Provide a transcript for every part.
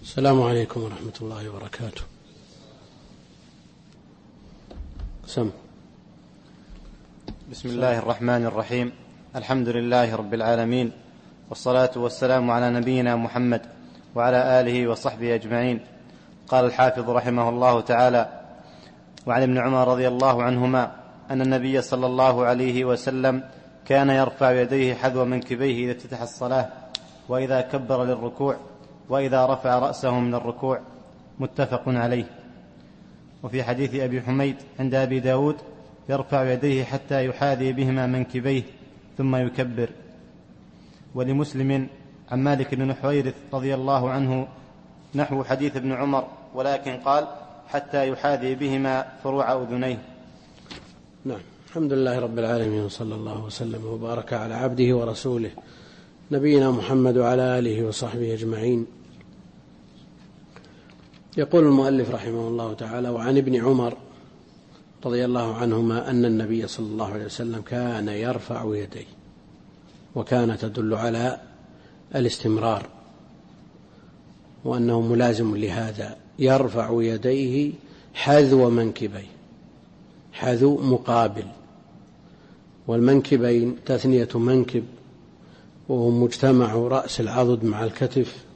السلام عليكم ورحمة الله وبركاته. بسم الله الرحمن الرحيم. الحمد لله رب العالمين، والصلاة والسلام على نبينا محمد وعلى آله وصحبه أجمعين. قال الحافظ رحمه الله تعالى: وعن ابن عمر رضي الله عنهما أن النبي صلى الله عليه وسلم كان يرفع يديه حذو منكبيه إذا افتتح الصلاة، وإذا كبر للركوع، وإذا رفع رأسه من الركوع. متفق عليه. وفي حديث أبي حميد عند أبي داود: يرفع يديه حتى يحاذي بهما منكبيه ثم يكبر. ولمسلم عن مالك بن حويرث رضي الله عنه نحو حديث ابن عمر، ولكن قال: حتى يحاذي بهما فروع أذنيه. نعم، الحمد لله رب العالمين، وصلى الله وسلم وبارك على عبده ورسوله نبينا محمد وعلى آله وصحبه أجمعين. يقول المؤلف رحمه الله تعالى: وعن ابن عمر رضي الله عنهما أن النبي صلى الله عليه وسلم كان يرفع يديه، وكان تدل على الاستمرار، وأنه ملازم لهذا. يرفع يديه حذو منكبيه، حذو مقابل، والمنكبين تثنية منكب، وهو مجتمع رأس العضد مع الكتف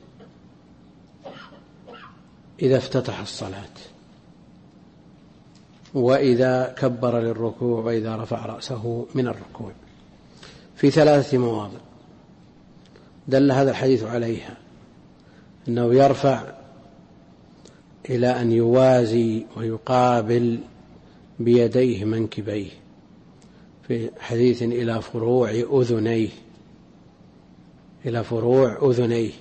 إذا افتتح الصلاة، وإذا كبر للركوع، وإذا رفع رأسه من الركوع، في 3 مواضع دل هذا الحديث عليها، أنه يرفع إلى أن يوازي ويقابل بيديه منكبيه، في حديث إلى فروع أذنيه، إلى فروع أذنيه.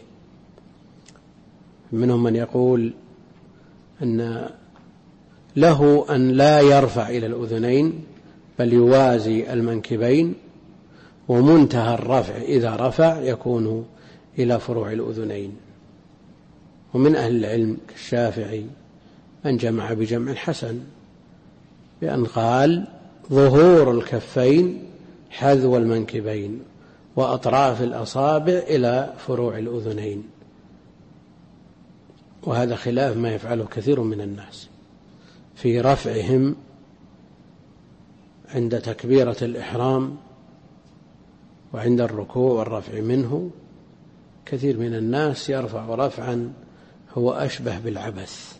منهم من يقول أن له أن لا يرفع إلى الأذنين، بل يوازي المنكبين، ومنتهى الرفع إذا رفع يكون إلى فروع الأذنين. ومن أهل العلم كالشافعي من جمع بجمع حسن، بأن قال: ظهور الكفين حذو المنكبين، وأطراف الأصابع إلى فروع الأذنين. وهذا خلاف ما يفعله كثير من الناس في رفعهم عند تكبيرة الإحرام وعند الركوع والرفع منه. كثير من الناس يرفع رفعا هو أشبه بالعبث،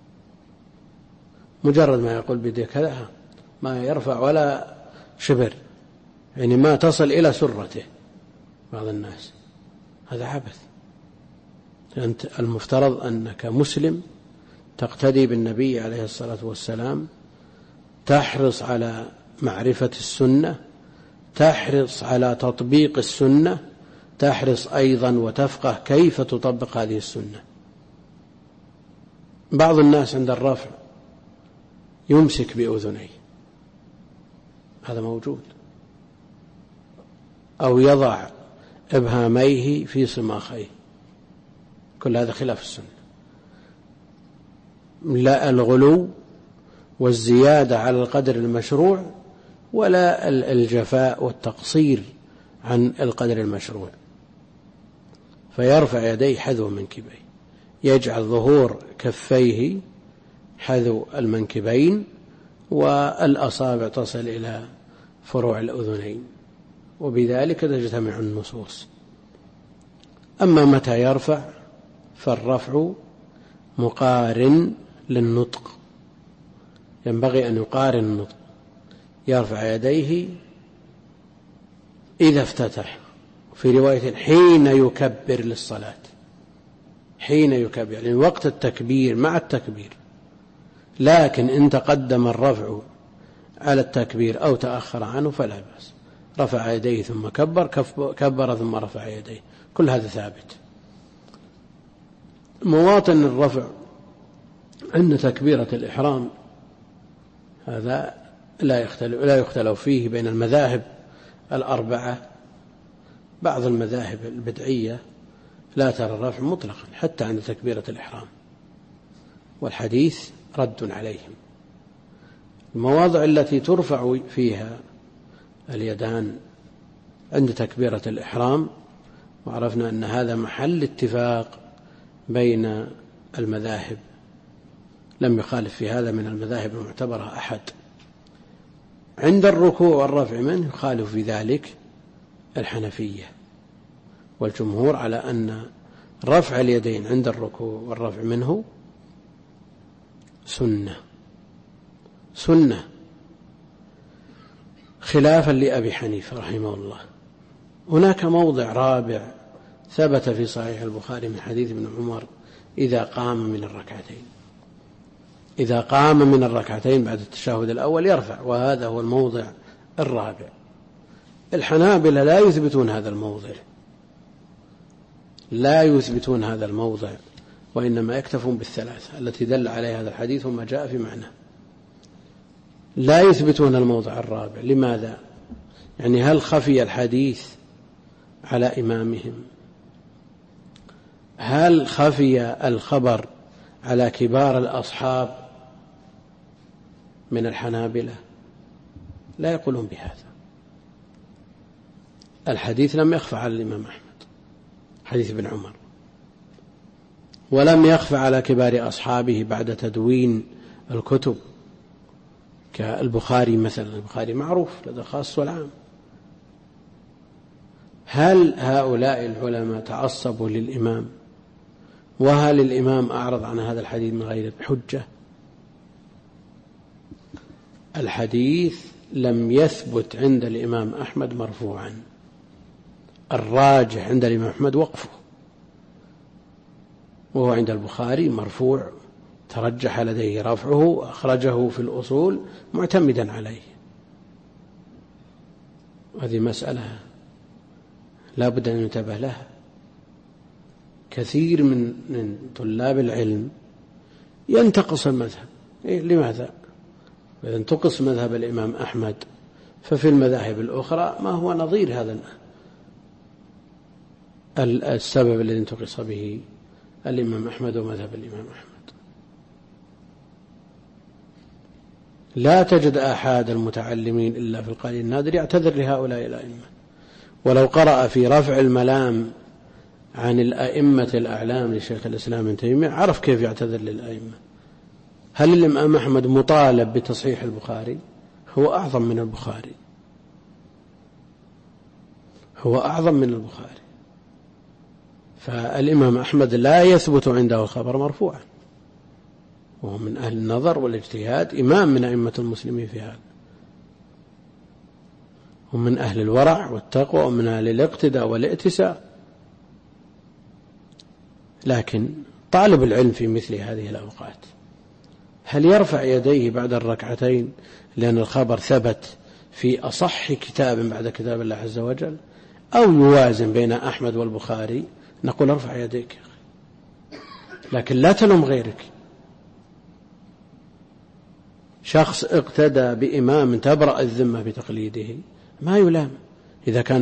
مجرد ما يقول بيده كذا، ما يرفع ولا شبر، يعني ما تصل إلى سرته بعض الناس. هذا عبث. أنت المفترض أنك مسلم تقتدي بالنبي عليه الصلاة والسلام، تحرص على معرفة السنة، تحرص على تطبيق السنة، تحرص أيضا وتفقه كيف تطبق هذه السنة. بعض الناس عند الرفع يمسك بأذنيه، هذا موجود، أو يضع إبهاميه في صماخيه، كل هذا خلاف السنة. لا الغلو والزيادة على القدر المشروع، ولا الجفاء والتقصير عن القدر المشروع. فيرفع يديه حذو منكبيه، يجعل ظهور كفيه حذو المنكبين، والأصابع تصل إلى فروع الأذنين، وبذلك تجتمع النصوص. أما متى يرفع فالرفع مقارن للنطق، ينبغي أن يقارن النطق. يرفع يديه إذا افتتح، في رواية حين يكبر للصلاة، حين يكبر يعني وقت التكبير مع التكبير. لكن إن تقدم الرفع على التكبير أو تأخر عنه فلا بأس، رفع يديه ثم كبر ثم رفع يديه، كل هذا ثابت. مواطن الرفع عند تكبيرة الإحرام هذا لا يختلف فيه بين المذاهب الأربعة. بعض المذاهب البدعية لا ترى الرفع مطلقا حتى عند تكبيرة الإحرام، والحديث رد عليهم. المواضع التي ترفع فيها اليدان عند تكبيرة الإحرام، وعرفنا أن هذا محل اتفاق بين المذاهب، لم يخالف في هذا من المذاهب المعتبرة أحد. عند الركوع والرفع منه يخالف في ذلك الحنفية، والجمهور على أن رفع اليدين عند الركوع والرفع منه سنة خلافا لأبي حنيفة رحمه الله. هناك موضع رابع ثبت في صحيح البخاري من حديث ابن عمر: إذا قام من الركعتين بعد التشهد الأول يرفع، وهذا هو الموضع الرابع. الحنابلة لا يثبتون هذا الموضع، وإنما يكتفون بالثلاثة التي دل عليها هذا الحديث وما جاء في معناه، لا يثبتون الموضع الرابع. لماذا؟ يعني هل خفي الحديث على إمامهم؟ هل خفي الخبر على كبار الأصحاب من الحنابلة؟ لا يقولون بهذا. الحديث لم يخفى على الإمام أحمد، حديث ابن عمر، ولم يخفى على كبار أصحابه بعد تدوين الكتب كالبخاري مثلا. البخاري معروف لدى الخاص والعام. هل هؤلاء العلماء تعصبوا للإمام؟ وهل الإمام أعرض عن هذا الحديث من غير حجة؟ الحديث لم يثبت عند الإمام أحمد مرفوعا، الراجح عند الإمام أحمد وقفه، وهو عند البخاري مرفوع ترجح لديه رفعه، أخرجه في الأصول معتمدا عليه. هذه مسألة لا بد أن ينتبه لها. كثير من طلاب العلم ينتقص المذهب. لماذا؟ إذا انتقص مذهب الإمام أحمد ففي المذاهب الأخرى ما هو نظير هذا السبب الذي انتقص به الإمام أحمد ومذهب الإمام أحمد. لا تجد أحد المتعلمين إلا في القليل النادر يعتذر لهؤلاء الأئمة، ولو قرأ في رفع الملام عن الأئمة الأعلام لشيخ الإسلام ابن تيمية عرف كيف يعتذر للأئمة. هل الإمام أحمد مطالب بتصحيح البخاري؟ هو أعظم من البخاري. فالإمام أحمد لا يثبت عنده الخبر مرفوعا، وهو من أهل النظر والاجتهاد، إمام من أئمة المسلمين في هذا، ومن أهل الورع والتقوى ومن أهل الاقتداء والائتساء. لكن طالب العلم في مثل هذه الأوقات هل يرفع يديه بعد الركعتين لأن الخبر ثبت في أصح كتاب بعد كتاب الله عز وجل، أو يوازن بين أحمد والبخاري؟ نقول ارفع يديك، لكن لا تلوم غيرك. شخص اقتدى بإمام تبرأ الذمة بتقليده ما يلام إذا كان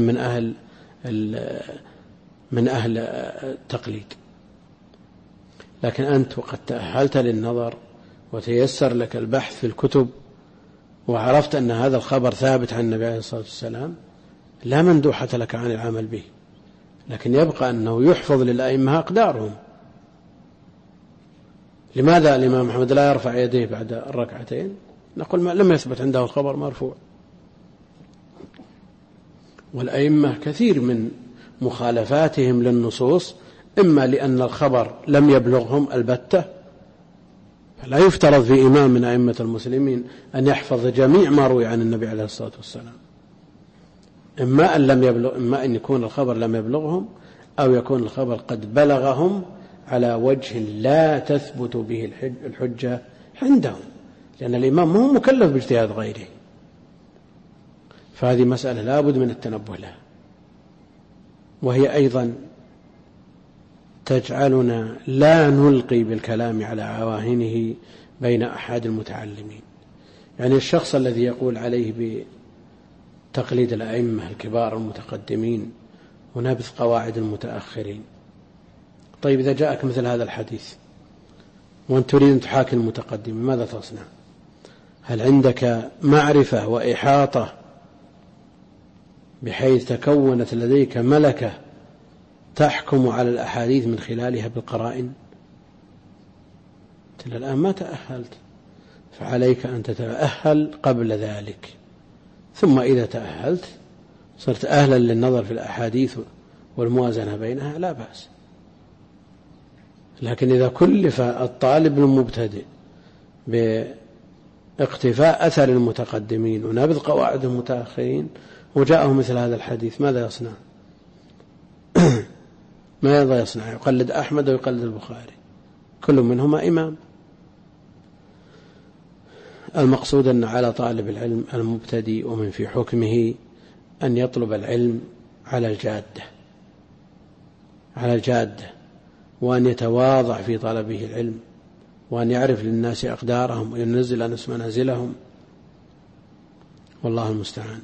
من أهل التقليد. لكن أنت وقد تأهلت للنظر وتيسر لك البحث في الكتب وعرفت أن هذا الخبر ثابت عن النبي عليه الصلاة والسلام، لا مندوحة لك عن العمل به، لكن يبقى أنه يحفظ للأئمة أقدارهم. لماذا الإمام أحمد لا يرفع يديه بعد الركعتين؟ نقول ما لم يثبت عنده الخبر مرفوع. والأئمة كثير من مخالفاتهم للنصوص إما لأن الخبر لم يبلغهم البتة، فلا يفترض في إمام من أئمة المسلمين أن يحفظ جميع ما روي عن النبي عليه الصلاة والسلام، إما أن يكون الخبر لم يبلغهم، أو يكون الخبر قد بلغهم على وجه لا تثبت به الحجة عندهم، لأن الإمام هو مكلف باجتهاد غيره. فهذه مسألة لا بد من التنبه لها، وهي أيضا تجعلنا لا نلقي بالكلام على عواهنه بين أحد المتعلمين. يعني الشخص الذي يقول عليه بتقليد الأئمة الكبار المتقدمين ونبذ قواعد المتأخرين، طيب إذا جاءك مثل هذا الحديث وأنت تريد أن تحاكي المتقدم ماذا تصنع؟ هل عندك معرفة وإحاطة بحيث تكونت لديك ملكة تحكم على الأحاديث من خلالها بالقرائن؟ إلى الآن ما تأهلت، فعليك أن تتأهل قبل ذلك، ثم إذا تأهلت صرت أهلا للنظر في الأحاديث والموازنة بينها لا بأس. لكن إذا كلف الطالب المبتدئ باقتفاء أثر المتقدمين ونبذ قواعد المتأخرين وجاءه مثل هذا الحديث ماذا يصنع؟ ماذا يصنع؟ يقلد أحمد ويقلد البخاري، كل منهما إمام. المقصود أن على طالب العلم المبتدئ ومن في حكمه أن يطلب العلم على الجادة، وأن يتواضع في طلبه العلم، وأن يعرف للناس أقدارهم وينزل الناس منازلهم، والله المستعان.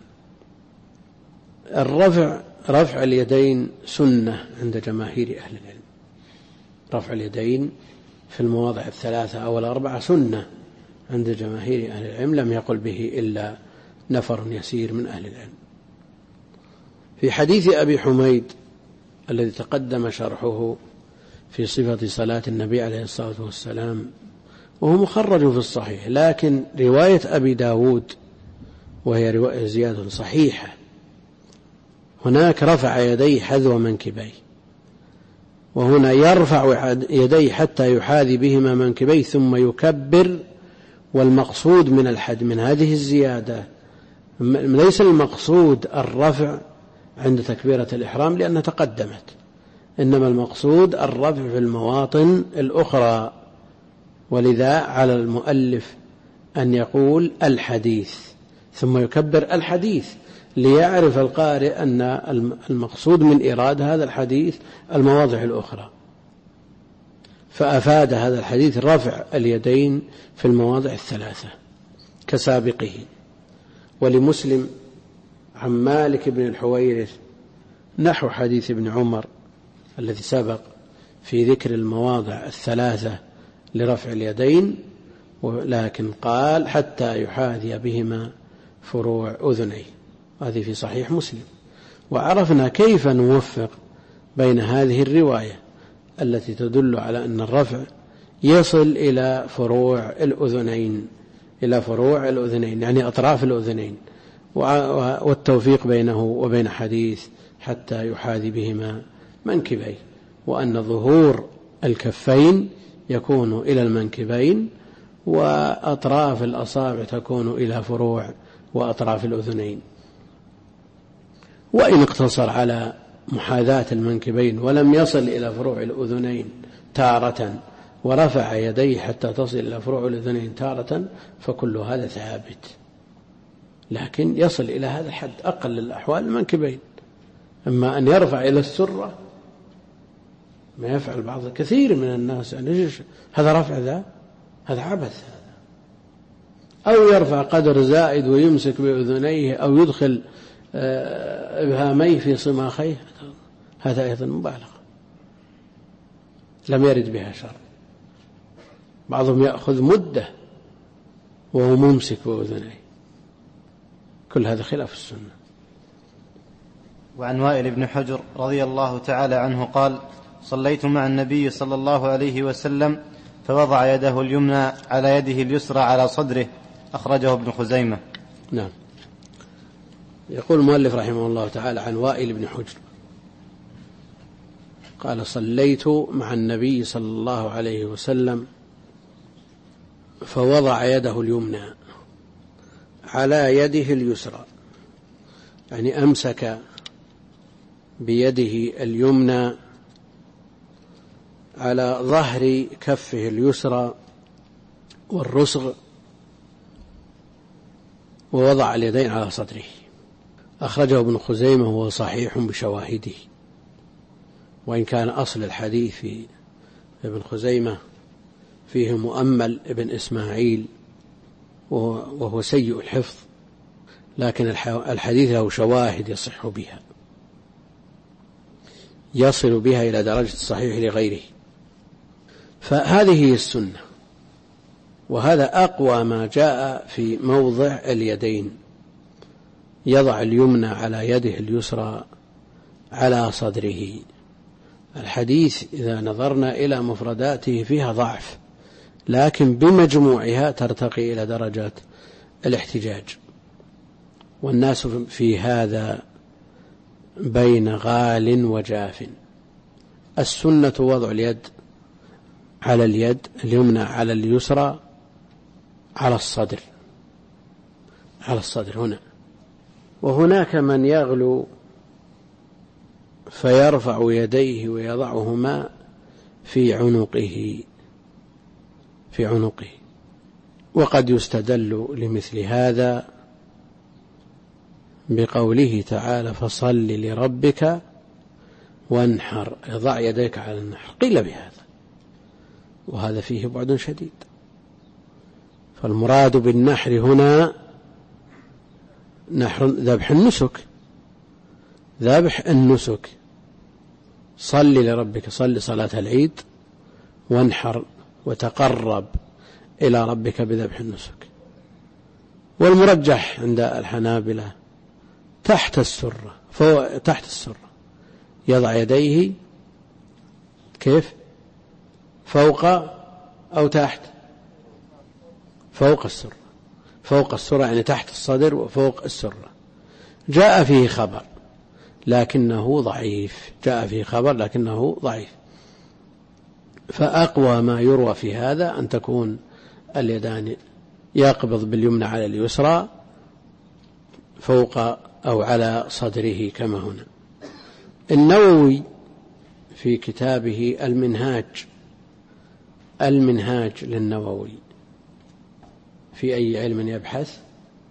رفع اليدين سنة عند جماهير أهل العلم. رفع اليدين في المواضع الثلاثة أو الأربعة سنة عند جماهير أهل العلم، لم يقل به إلا نفر يسير من أهل العلم. في حديث أبي حميد الذي تقدم شرحه في صفة صلاة النبي عليه الصلاة والسلام، وهو مخرج في الصحيح، لكن رواية أبي داود وهي رواية زيادة صحيحة، هناك رفع يديه حذو منكبيه، وهنا يرفع يديه حتى يحاذي بهما منكبيه ثم يكبر. والمقصود من هذه الزيادة ليس المقصود الرفع عند تكبيرة الإحرام لأنها تقدمت، إنما المقصود الرفع في المواطن الأخرى. ولذا على المؤلف أن يقول الحديث ثم يكبر الحديث، ليعرف القارئ أن المقصود من إراد هذا الحديث المواضع الأخرى، فأفاد هذا الحديث رفع اليدين في المواضع الثلاثة كسابقه. ولمسلم عن مالك بن الحويرث نحو حديث ابن عمر الذي سبق في ذكر المواضع الثلاثة لرفع اليدين، ولكن قال حتى يحاذي بهما فروع أذنيه، هذه في صحيح مسلم. وعرفنا كيف نوفق بين هذه الرواية التي تدل على أن الرفع يصل إلى فروع الأذنين، يعني أطراف الأذنين، والتوفيق بينه وبين حديث حتى يحاذي بهما منكبيه، وأن ظهور الكفين يكون إلى المنكبين وأطراف الأصابع تكون إلى فروع وأطراف الأذنين. وإن اقتصر على محاذاة المنكبين ولم يصل إلى فروع الأذنين تارة ورفع يديه حتى تصل إلى فروع الأذنين تارة فكل هذا ثابت، لكن يصل إلى هذا الحد أقل الأحوال المنكبين. أما أن يرفع إلى السرة ما يفعل بعض كثير من الناس، يعني هذا رفع هذا عبث، أو يرفع قدر زائد ويمسك بأذنيه أو يدخل إبهاميه في صماخيه، هذا أيضا مبالغة لم يرد بها شرع. بعضهم يأخذ مدة وهو ممسك بأذنيه، كل هذا خلاف السنة. وعن وائل بن حجر رضي الله تعالى عنه قال: صليت مع النبي صلى الله عليه وسلم فوضع يده اليمنى على يده اليسرى على صدره، أخرجه ابن خزيمة. نعم. يقول المؤلف رحمه الله تعالى عن وائل بن حجر قال: صليت مع النبي صلى الله عليه وسلم فوضع يده اليمنى على يده اليسرى، يعني أمسك بيده اليمنى على ظهر كفه اليسرى والرسغ، ووضع اليدين على صدره. أخرجه ابن خزيمة وهو صحيح بشواهده، وإن كان أصل الحديث في ابن خزيمة فيه مؤمل ابن إسماعيل وهو سيء الحفظ، لكن الحديث له شواهد يصل بها إلى درجة الصحيح لغيره. فهذه هي السنة، وهذا أقوى ما جاء في موضع اليدين، يضع اليمنى على يده اليسرى على صدره. الحديث إذا نظرنا إلى مفرداته فيها ضعف، لكن بمجموعها ترتقي إلى درجة الاحتجاج. والناس في هذا بين غال وجاف. السنة وضع اليد على اليد اليمنى على اليسرى على الصدر هنا. وهناك من يغلو فيرفع يديه ويضعهما في عنقه وقد يستدل لمثل هذا بقوله تعالى فصل لربك وانحر، ضع يديك على النحر. قيل بهذا، وهذا فيه بعد شديد. فالمراد بالنحر هنا نحر ذبح النسك. صل لربك، صل صلاة العيد، وانحر وتقرب إلى ربك بذبح النسك. والمرجح عند الحنابلة تحت السرة، يضع يديه كيف؟ فوق أو تحت؟ فوق السرة يعني تحت الصدر وفوق السرة. جاء فيه خبر لكنه ضعيف. فأقوى ما يروى في هذا أن تكون اليدان يقبض باليمنى على اليسرى فوق أو على صدره كما هنا. النووي في كتابه المنهاج للنووي في أي علم يبحث؟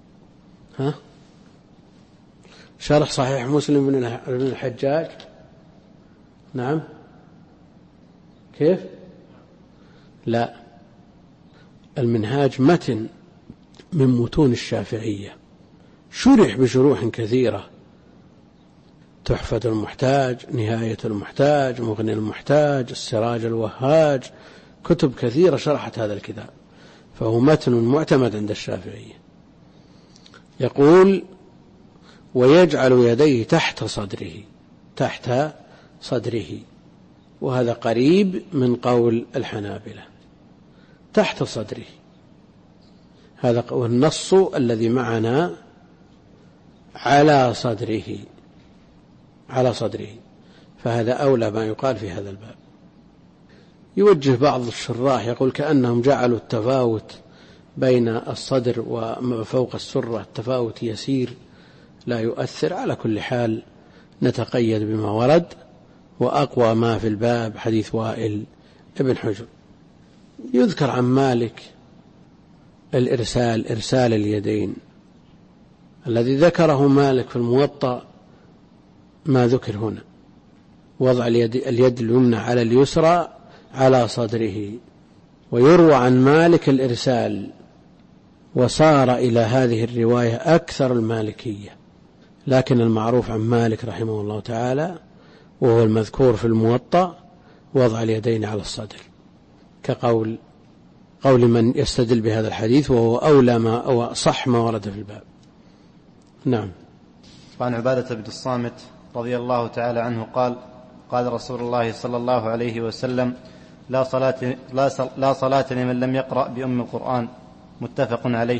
شرح صحيح مسلم بن الحجاج. نعم، كيف؟ لا، المنهاج متن من متون الشافعية، شرح بشروح كثيرة: تحفة المحتاج، نهاية المحتاج، مغني المحتاج، السراج الوهاج، كتب كثيرة شرحت هذا الكتاب، فهو متن معتمد عند الشافعية. يقول ويجعل يديه تحت صدره، وهذا قريب من قول الحنابلة، تحت صدره. هذا النص الذي معنا على صدره، فهذا أولى ما يقال في هذا الباب. يوجه بعض الشراح يقول كأنهم جعلوا التفاوت بين الصدر وفوق السرة التفاوت يسير لا يؤثر. على كل حال نتقيد بما ورد، وأقوى ما في الباب حديث وائل ابن حجر. يذكر عن مالك إرسال اليدين الذي ذكره مالك في الموطأ، ما ذكر هنا، وضع اليد اليمنى على اليسرى على صدره. ويروى عن مالك الإرسال، وصار إلى هذه الرواية أكثر المالكية، لكن المعروف عن مالك رحمه الله تعالى وهو المذكور في الموطأ وضع اليدين على الصدر، كقول من يستدل بهذا الحديث، وهو أولى ما صح ما ورد في الباب. نعم. وعن عبادة بن الصامت رضي الله تعالى عنه قال: قال رسول الله صلى الله عليه وسلم: لا صلاة لمن لم يقرأ بأم القرآن. متفق عليه.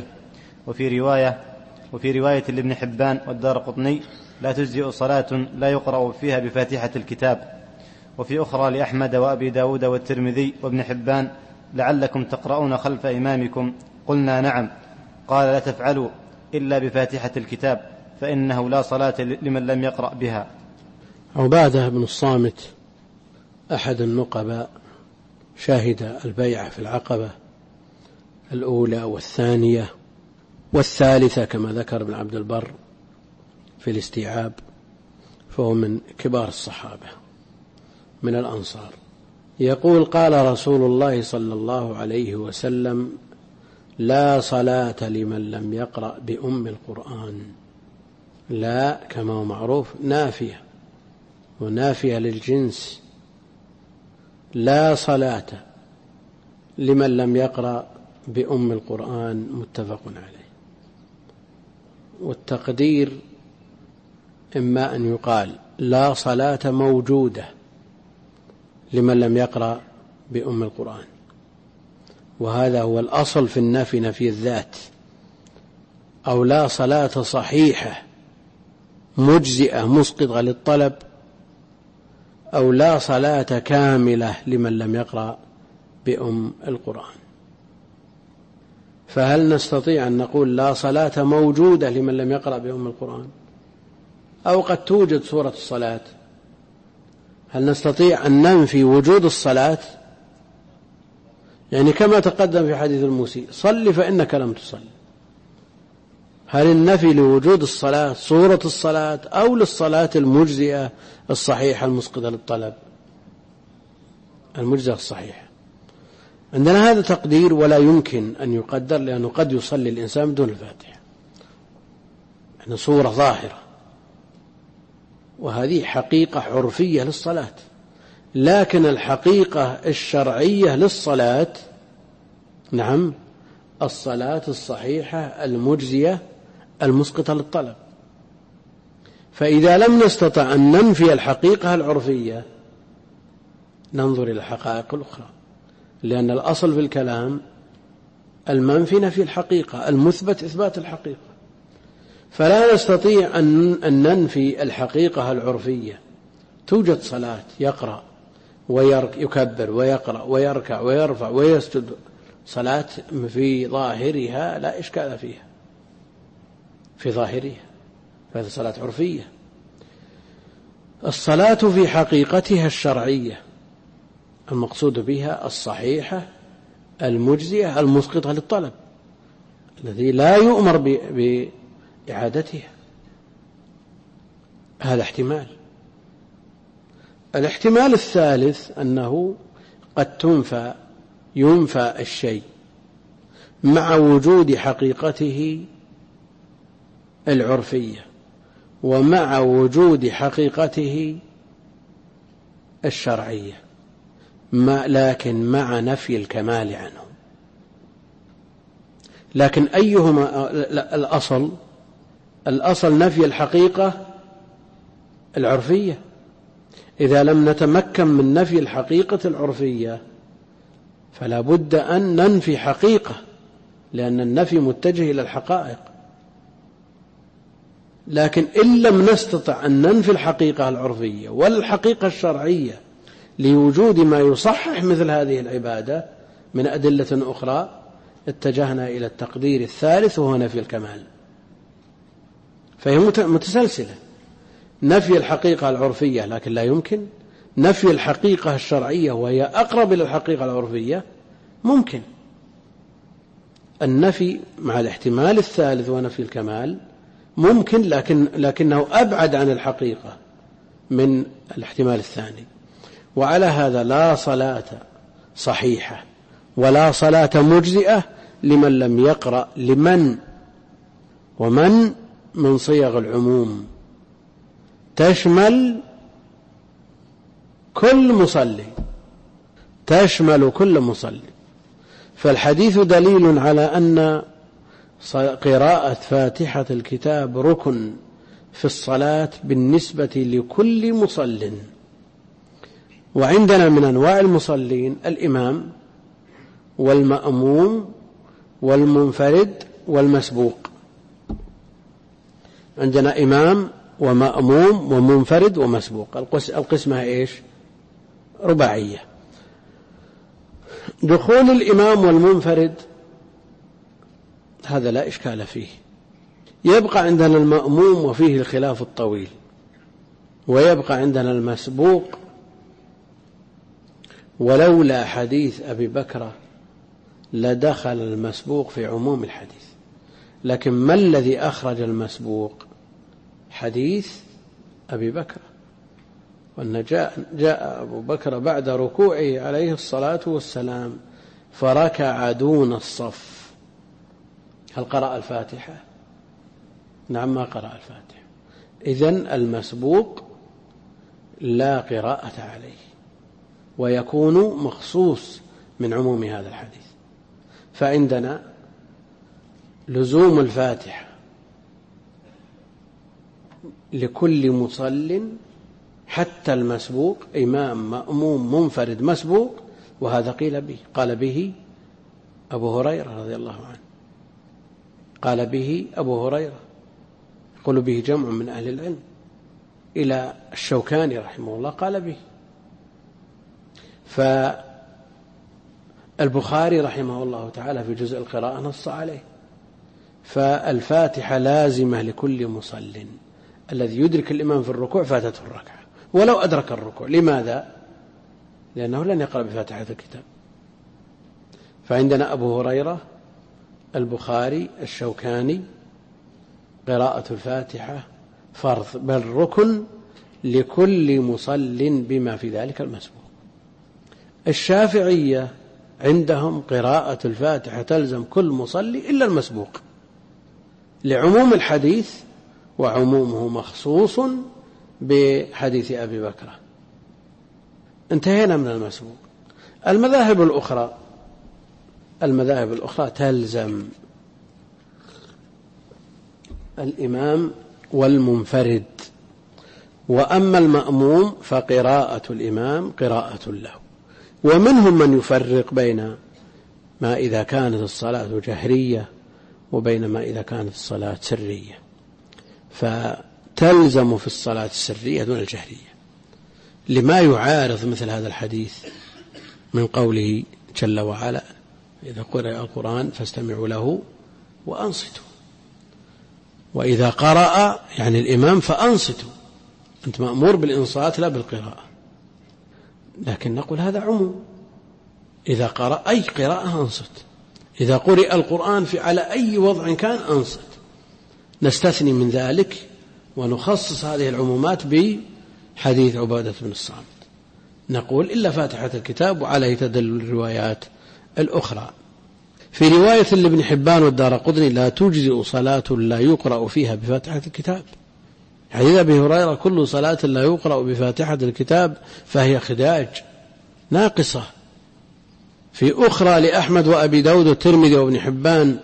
وفي رواية لابن حبان والدارقطني: لا تجزئ صلاة لا يقرأ فيها بفاتحة الكتاب. وفي أخرى لأحمد وأبي داود والترمذي وابن حبان: لعلكم تقرؤون خلف إمامكم. قلنا: نعم. قال: لا تفعلوا إلا بفاتحة الكتاب، فإنه لا صلاة لمن لم يقرأ بها. عبادة بن الصامت أحد النقباء، شاهد البيعة في العقبة الأولى والثانية والثالثة كما ذكر ابن عبد البر في الاستيعاب، فهو من كبار الصحابة من الأنصار. يقول: قال رسول الله صلى الله عليه وسلم: لا صلاة لمن لم يقرأ بأم القرآن. لا كما هو معروف نافية، ونافية للجنس. لا صلاة لمن لم يقرأ بأم القرآن. متفق عليه. والتقدير إما أن يقال لا صلاة موجودة لمن لم يقرأ بأم القرآن، وهذا هو الأصل في النفي، نفي الذات. أو لا صلاة صحيحة مجزئة مسقطة للطلب، أو لا صلاة كاملة لمن لم يقرأ بأم القرآن. فهل نستطيع أن نقول لا صلاة موجودة لمن لم يقرأ بأم القرآن؟ أو قد توجد سورة الصلاة، هل نستطيع أن ننفي وجود الصلاة؟ يعني كما تقدم في حديث المسيء: صل فإنك لم تصل. هل النفي لوجود الصلاة صورة الصلاة أو للصلاة المجزئة الصحيحة المسقطة للطلب؟ المجزئة الصحيحة. عندنا هذا تقدير ولا يمكن أن يقدر، لأنه قد يصلي الإنسان بدون الفاتحة، يعني صورة ظاهرة، وهذه حقيقة عرفية للصلاة. لكن الحقيقة الشرعية للصلاة نعم الصلاة الصحيحة المجزية المسقطة للطلب. فإذا لم نستطع أن ننفي الحقيقة العرفية ننظر إلى الحقائق الأخرى، لأن الأصل في الكلام المنفي نفي الحقيقة، المثبت إثبات الحقيقة. فلا نستطيع أن ننفي الحقيقة العرفية. توجد صلاة يقرأ ويكبر ويقرأ ويركع ويرفع ويسجد، صلاة في ظاهرها لا إشكال فيها، في ظاهرها، فهذه صلاة عرفية. الصلاة في حقيقتها الشرعية المقصود بها الصحيحة المجزية المسقطة للطلب، الذي لا يؤمر بإعادتها. هذا احتمال. الاحتمال الثالث أنه قد ينفى الشيء مع وجود حقيقته العرفية ومع وجود حقيقته الشرعية، لكن مع نفي الكمال عنه. لكن أيهما الأصل نفي الحقيقة العرفية. إذا لم نتمكن من نفي الحقيقة العرفية فلا بد أن ننفي حقيقة، لأن النفي متجه إلى الحقائق. لكن إن لم نستطع أن ننفي الحقيقة العرفية والحقيقة الشرعية لوجود ما يصحح مثل هذه العبادة من أدلة أخرى، اتجهنا إلى التقدير الثالث وهو نفي الكمال. فهي متسلسلة: نفي الحقيقة العرفية لكن لا يمكن، نفي الحقيقة الشرعية وهي أقرب إلى الحقيقة العرفية ممكن. النفي مع الاحتمال الثالث ونفي الكمال ممكن، لكنه أبعد عن الحقيقة من الاحتمال الثاني. وعلى هذا لا صلاة صحيحة ولا صلاة مجزئة لمن لم يقرأ. ومن من صيغ العموم تشمل كل مصلي، تشمل كل مصلي. فالحديث دليل على أن قراءة فاتحة الكتاب ركن في الصلاة بالنسبة لكل مصل. وعندنا من أنواع المصلين الإمام والمأموم والمنفرد والمسبوق. عندنا إمام ومأموم ومنفرد ومسبوق. القسمة إيش؟ رباعية. دخول الإمام والمنفرد هذا لا إشكال فيه. يبقى عندنا المأموم وفيه الخلاف الطويل، ويبقى عندنا المسبوق. ولولا حديث أبي بكر لدخل المسبوق في عموم الحديث. لكن ما الذي أخرج المسبوق؟ حديث أبي بكر، وأن جاء أبو بكر بعد ركوعه عليه الصلاة والسلام فركع دون الصف. هل قرأ الفاتحة؟ نعم، ما قرأ الفاتحة. إذن المسبوق لا قراءة عليه، ويكون مخصوص من عموم هذا الحديث. فعندنا لزوم الفاتحة لكل مصل حتى المسبوق، إمام مأموم منفرد مسبوق. وهذا قال به أبو هريرة رضي الله عنه، قال به أبو هريرة، يقول به جمع من أهل العلم، إلى الشوكاني رحمه الله قال به. فالبخاري رحمه الله تعالى في جزء القراءة نص عليه. فالفاتحة لازمة لكل مصل، الذي يدرك الإمام في الركوع فاتته الركعة ولو أدرك الركوع. لماذا؟ لأنه لن يقرأ بفاتحة الكتاب. فعندنا أبو هريرة، البخاري، الشوكاني، قراءة الفاتحة فرض بل ركن لكل مصل بما في ذلك المسبوق. الشافعية عندهم قراءة الفاتحة تلزم كل مصلي إلا المسبوق، لعموم الحديث، وعمومه مخصوص بحديث أبي بكر. انتهينا من المسبوق. المذاهب الأخرى تلزم الإمام والمنفرد، وأما المأموم فقراءة الإمام قراءة له. ومنهم من يفرق بين ما إذا كانت الصلاة جهرية وبين ما إذا كانت الصلاة سرية، فتلزم في الصلاة السرية دون الجهرية، لما يعارض مثل هذا الحديث من قوله جل وعلا: إذا قرأ القرآن فاستمعوا له وأنصتوا. وإذا قرأ يعني الإمام فأنصتوا، أنت مأمور بالإنصات لا بالقراءة. لكن نقول هذا عموم، إذا قرأ أي قراءة أنصت، إذا قرأ القرآن على أي وضع كان أنصت. نستثني من ذلك ونخصص هذه العمومات بحديث عبادة بن الصامت، نقول إلا فاتحة الكتاب، وعليه تدل الروايات الأخرى. في رواية لابن حبان والدارقطني: لا تجزئ صلاة لا يقرأ فيها بفاتحة الكتاب. حديث أبي هريرة: كل صلاة لا يقرأ بفاتحة الكتاب فهي خداج ناقصة. في أخرى لأحمد وأبي داود والترمذي وابن حبان: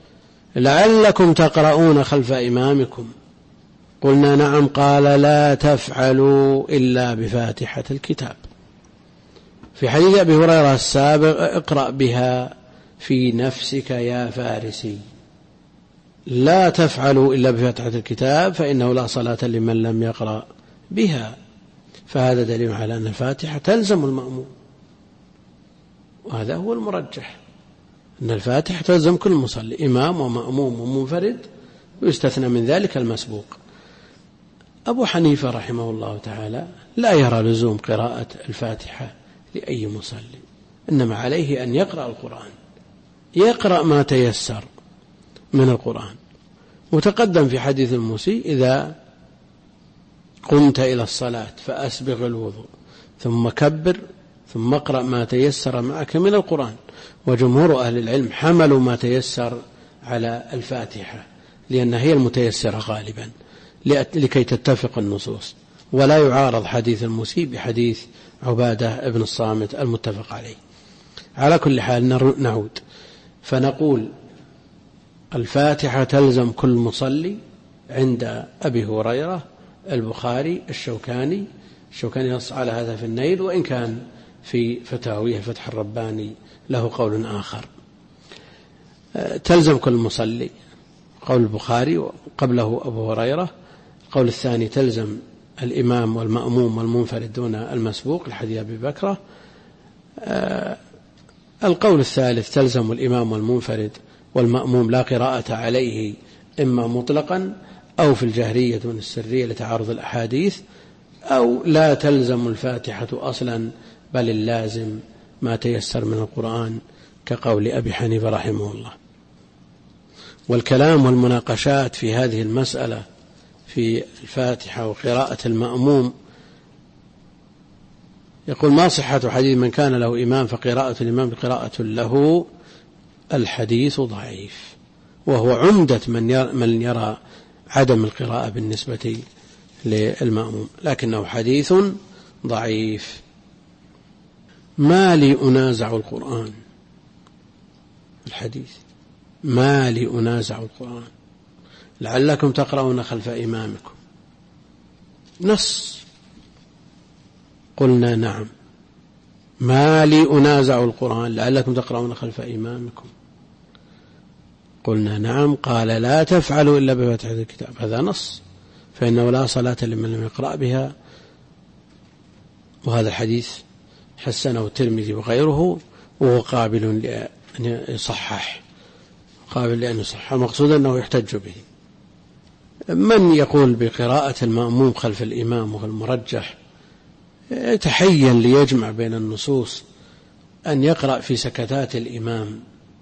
لعلكم تقرؤون خلف إمامكم. قلنا نعم. قال: لا تفعلوا إلا بفاتحة الكتاب. في حديث أبي هريرة السابق: اقرأ بها في نفسك يا فارسي. لا تفعلوا إلا بفاتحة الكتاب فإنه لا صلاة لمن لم يقرأ بها. فهذا دليل على أن الفاتحة تلزم المأموم، وهذا هو المرجح، أن الفاتحة تلزم كل مصلي، إمام ومأموم ومنفرد، ويستثنى من ذلك المسبوق. أبو حنيفة رحمه الله تعالى لا يرى لزوم قراءة الفاتحة لأي مصلي، إنما عليه أن يقرأ القرآن، يقرأ ما تيسر من القرآن. وتقدم في حديث المسيء: إذا قمت إلى الصلاة فأسبغ الوضوء ثم كبر ثم اقرأ ما تيسر معك من القرآن. وجمهور أهل العلم حملوا ما تيسر على الفاتحة، لأنها هي المتيسرة غالبا لكي تتفق النصوص، ولا يعارض حديث المسيء بحديث عبادة بن الصامت المتفق عليه. على كل حال نعود فنقول: الفاتحة تلزم كل مصلي عند أبي هريرة، البخاري، الشوكاني نص على هذا في النيل، وإن كان في فتاويه فتح الرباني له قول آخر. تلزم كل مصلي، قول البخاري وقبله أبو هريرة. القول الثاني: تلزم الإمام والمأموم والمنفرد دون المسبوق لحديث أبي بكر. القول الثالث: تلزم الإمام والمنفرد والمأموم لا قراءة عليه، إما مطلقا أو في الجهرية دون السرية لتعارض الأحاديث، أو لا تلزم الفاتحة أصلا بل اللازم ما تيسر من القرآن، كقول أبي حنيفة رحمه الله. والكلام والمناقشات في هذه المسألة في الفاتحة وقراءة المأموم، يقول: ما صحة حديث من كان له إمام فقراءة الإمام قراءة له؟ الحديث ضعيف، وهو عمدة من يرى عدم القراءة بالنسبة للمأموم، لكنه حديث ضعيف. ما لي أنازع القرآن، الحديث: ما لي أنازع القرآن لعلكم تقرؤون خلف إمامكم، نص. قلنا نعم. ما لي أنازع القرآن لعلكم تقرؤون خلف إمامكم. قلنا نعم. قال لا تفعلوا إلا بفاتحة الكتاب. هذا نص، فإنه لا صلاة لمن لم يقرأ بها. وهذا الحديث حسنه الترمذي وغيره، وهو قابل لأن يصحح، قابل لأن يصحح. المقصود أنه يحتج به. من يقول بقراءة المأموم خلف الإمام وهو المرجح يتحين ليجمع بين النصوص أن يقرأ في سكتات الإمام،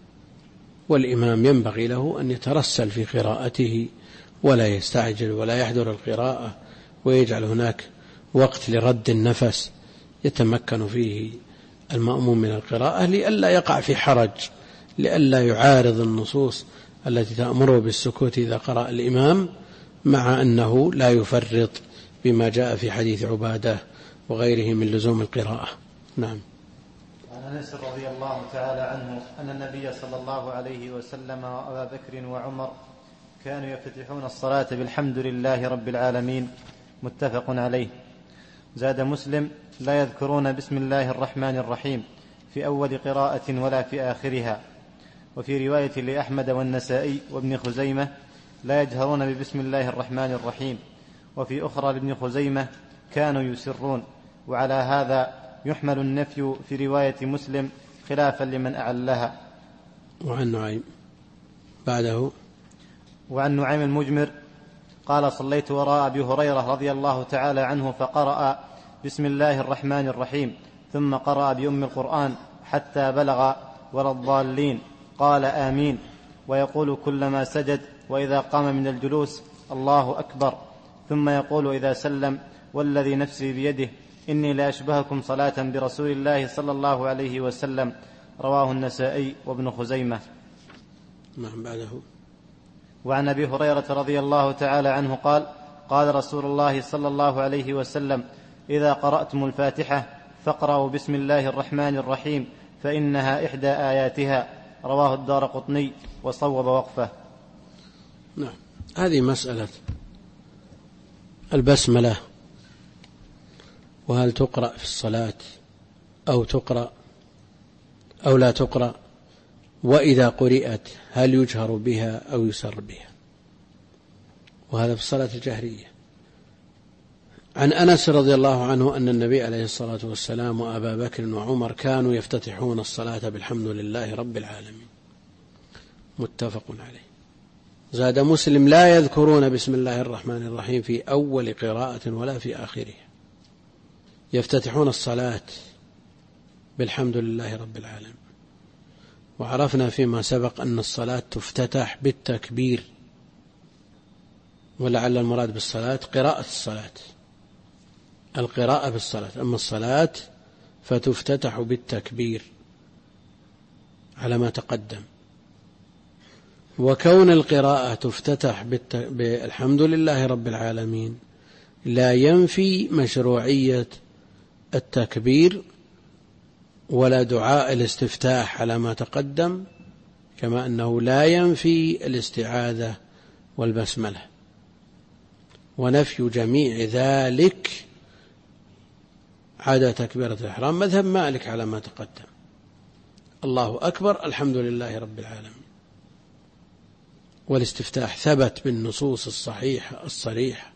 والإمام ينبغي له أن يترسل في قراءته ولا يستعجل ولا يحضر القراءة، ويجعل هناك وقت لرد النفس يتمكن فيه المأموم من القراءة، لئلا يقع في حرج، لئلا يعارض النصوص التي تأمره بالسكوت إذا قرأ الإمام، مع أنه لا يفرط بما جاء في حديث عبادة وغيره من لزوم القراءة. نعم. عن أنس رضي الله تعالى عنه أن النبي صلى الله عليه وسلم وأبا بكر وعمر كانوا يفتتحون الصلاة بالحمد لله رب العالمين، متفق عليه. زاد مسلم: لا يذكرون بسم الله الرحمن الرحيم في أول قراءة ولا في آخرها. وفي رواية لأحمد والنسائي وابن خزيمة: لا يجهرون ببسم الله الرحمن الرحيم. وفي أخرى لابن خزيمة: كانوا يسرون. وعلى هذا يحمل النفي في رواية مسلم خلافا لمن أعلها. وعن نعيم بعده. وعن نعيم المجمر قال: صليت وراء أبي هريرة رضي الله تعالى عنه فقرأ بسم الله الرحمن الرحيم، ثم قرأ بأم القرآن حتى بلغ ولا الضالين، قال آمين، ويقول كلما سجد وإذا قام من الجلوس: الله أكبر، ثم يقول إذا سلم: والذي نفسي بيده إني لأشبهكم صلاة برسول الله صلى الله عليه وسلم. رواه النسائي وابن خزيمة. نعم. بعده. وعن أبي هريرة رضي الله تعالى عنه قال: قال رسول الله صلى الله عليه وسلم: إذا قرأتم الفاتحة فاقرأوا بسم الله الرحمن الرحيم فإنها إحدى آياتها. رواه الدارقطني وصوب وقفه. نعم. هذه مسألة البسملة، وهل تقرأ في الصلاة أو تقرأ أو لا تقرأ، وإذا قرأت هل يجهر بها أو يسر بها، وهذا في الصلاة الجهرية. عن أنس رضي الله عنه أن النبي عليه الصلاة والسلام وأبا بكر وعمر كانوا يفتتحون الصلاة بالحمد لله رب العالمين، متفق عليه. زاد مسلم: لا يذكرون بسم الله الرحمن الرحيم في أول قراءة ولا في آخرها. يفتتحون الصلاة بالحمد لله رب العالمين. وعرفنا فيما سبق أن الصلاة تفتتح بالتكبير، ولعل المراد بالصلاة قراءة الصلاة، القراءة بالصلاة. أما الصلاة فتفتتح بالتكبير على ما تقدم. وكون القراءة تفتتح بالحمد لله رب العالمين لا ينفي مشروعية التكبير ولا دعاء الاستفتاح على ما تقدم، كما أنه لا ينفي الاستعاذة والبسملة. ونفي جميع ذلك عدا تكبيرة الإحرام مذهب مالك على ما تقدم. الله أكبر، الحمد لله رب العالمين. والاستفتاح ثبت بالنصوص الصحيحة الصريحة.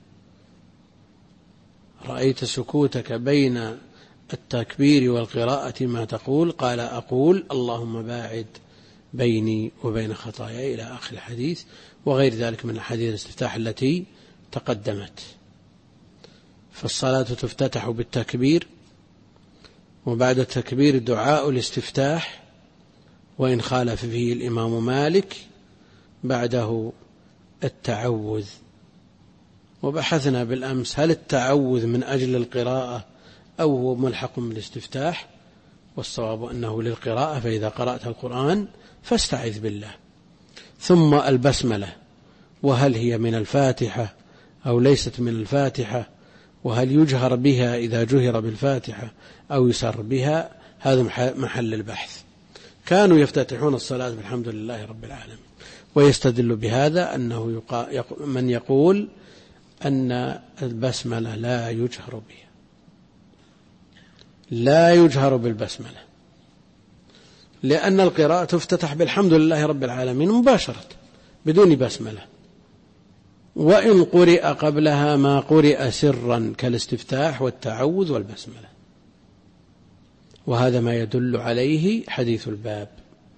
رأيت سكوتك بين التكبير والقراءة ما تقول؟ قال: أقول اللهم باعد بيني وبين خطاياي، إلى آخر الحديث، وغير ذلك من الحديث الاستفتاح التي تقدمت. فالصلاة تفتتح بالتكبير، وبعد التكبير دعاء الاستفتاح، وإن خالف فيه الإمام مالك بعده التعوذ. وبحثنا بالأمس هل التعوذ من أجل القراءة أو هو ملحق بالاستفتاح، والصواب أنه للقراءة، فإذا قرأت القرآن فاستعذ بالله. ثم البسملة، وهل هي من الفاتحة أو ليست من الفاتحة، وهل يجهر بها إذا جهر بالفاتحة أو يسر بها، هذا محل البحث. كانوا يفتتحون الصلاة بالحمد لله رب العالمين، ويستدل بهذا أنه من يقول أن البسملة لا يجهر بها. لا يجهر بالبسملة، لأن القراءة تفتتح بالحمد لله رب العالمين مباشرة بدون بسملة، وإن قرئ قبلها ما قرئ سرا كالاستفتاح والتعوذ والبسملة، وهذا ما يدل عليه حديث الباب.